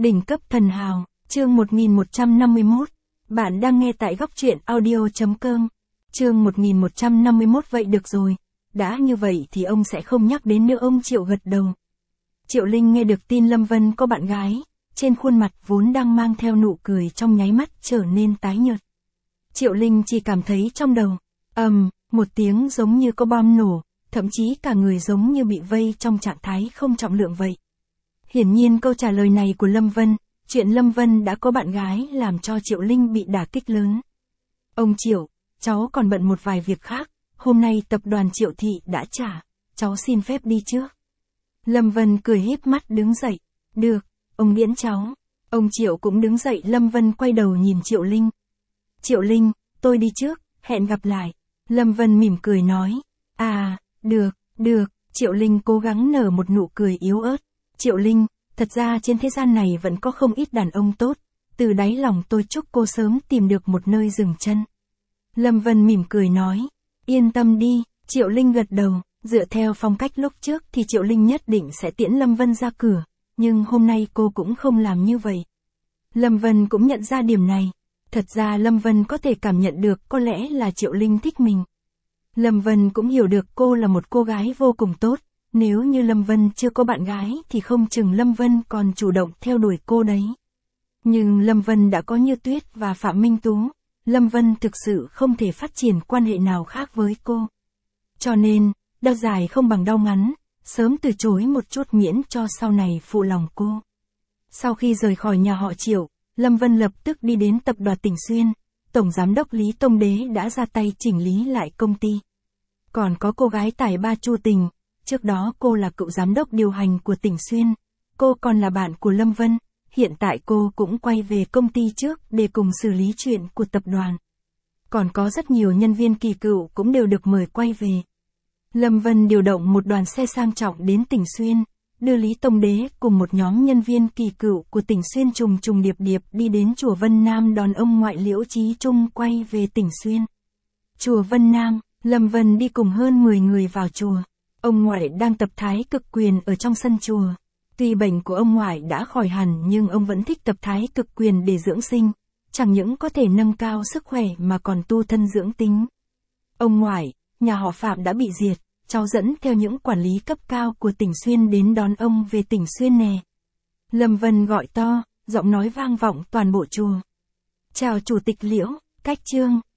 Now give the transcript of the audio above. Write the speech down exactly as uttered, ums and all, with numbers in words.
Đỉnh cấp thần hào, chương một nghìn một trăm năm mươi mốt. Bạn đang nghe tại góc truyện audio chấm com. Chương một nghìn một trăm năm mươi mốt. Vậy được rồi. Đã như vậy thì ông sẽ không nhắc đến nữa. Ông Triệu gật đầu. Triệu Linh nghe được tin Lâm Vân có bạn gái, trên khuôn mặt vốn đang mang theo nụ cười trong nháy mắt trở nên tái nhợt. Triệu Linh chỉ cảm thấy trong đầu, ầm, um, một tiếng giống như có bom nổ, thậm chí cả người giống như bị vây trong trạng thái không trọng lượng vậy. Hiển nhiên câu trả lời này của Lâm Vân, chuyện Lâm Vân đã có bạn gái làm cho Triệu Linh bị đả kích lớn. Ông Triệu, cháu còn bận một vài việc khác, hôm nay tập đoàn Triệu Thị đã trả, cháu xin phép đi trước. Lâm Vân cười híp mắt đứng dậy, được, ông miễn cháu. Ông Triệu cũng đứng dậy. Lâm Vân quay đầu nhìn Triệu Linh. Triệu Linh, tôi đi trước, hẹn gặp lại. Lâm Vân mỉm cười nói, à, được, được. Triệu Linh cố gắng nở một nụ cười yếu ớt. Triệu Linh, thật ra trên thế gian này vẫn có không ít đàn ông tốt, từ đáy lòng tôi chúc cô sớm tìm được một nơi dừng chân. Lâm Vân mỉm cười nói, yên tâm đi. Triệu Linh gật đầu, dựa theo phong cách lúc trước thì Triệu Linh nhất định sẽ tiễn Lâm Vân ra cửa, nhưng hôm nay cô cũng không làm như vậy. Lâm Vân cũng nhận ra điểm này, thật ra Lâm Vân có thể cảm nhận được có lẽ là Triệu Linh thích mình. Lâm Vân cũng hiểu được cô là một cô gái vô cùng tốt. Nếu như Lâm Vân chưa có bạn gái thì không chừng Lâm Vân còn chủ động theo đuổi cô đấy. Nhưng Lâm Vân đã có Như Tuyết và Phạm Minh Tú, Lâm Vân thực sự không thể phát triển quan hệ nào khác với cô. Cho nên, đau dài không bằng đau ngắn, sớm từ chối một chút miễn cho sau này phụ lòng cô. Sau khi rời khỏi nhà họ Triệu, Lâm Vân lập tức đi đến tập đoàn Tỉnh Xuyên, Tổng Giám đốc Lý Tông Đế đã ra tay chỉnh lý lại công ty. Còn có cô gái tài ba Chu Tình. Trước đó cô là cựu giám đốc điều hành của Tỉnh Xuyên, cô còn là bạn của Lâm Vân, hiện tại cô cũng quay về công ty trước để cùng xử lý chuyện của tập đoàn. Còn có rất nhiều nhân viên kỳ cựu cũng đều được mời quay về. Lâm Vân điều động một đoàn xe sang trọng đến Tỉnh Xuyên, đưa Lý Tông Đế cùng một nhóm nhân viên kỳ cựu của Tỉnh Xuyên trùng trùng điệp điệp đi đến chùa Vân Nam đón ông ngoại Liễu Chí Trung quay về Tỉnh Xuyên. Chùa Vân Nam, Lâm Vân đi cùng hơn mười người vào chùa. Ông ngoại đang tập thái cực quyền ở trong sân chùa. Tuy bệnh của ông ngoại đã khỏi hẳn nhưng ông vẫn thích tập thái cực quyền để dưỡng sinh, chẳng những có thể nâng cao sức khỏe mà còn tu thân dưỡng tính. Ông ngoại, nhà họ Phạm đã bị diệt, cháu dẫn theo những quản lý cấp cao của Tỉnh Xuyên đến đón ông về Tỉnh Xuyên nè. Lâm Vân gọi to, giọng nói vang vọng toàn bộ chùa. Chào Chủ tịch Liễu, Cách Trương.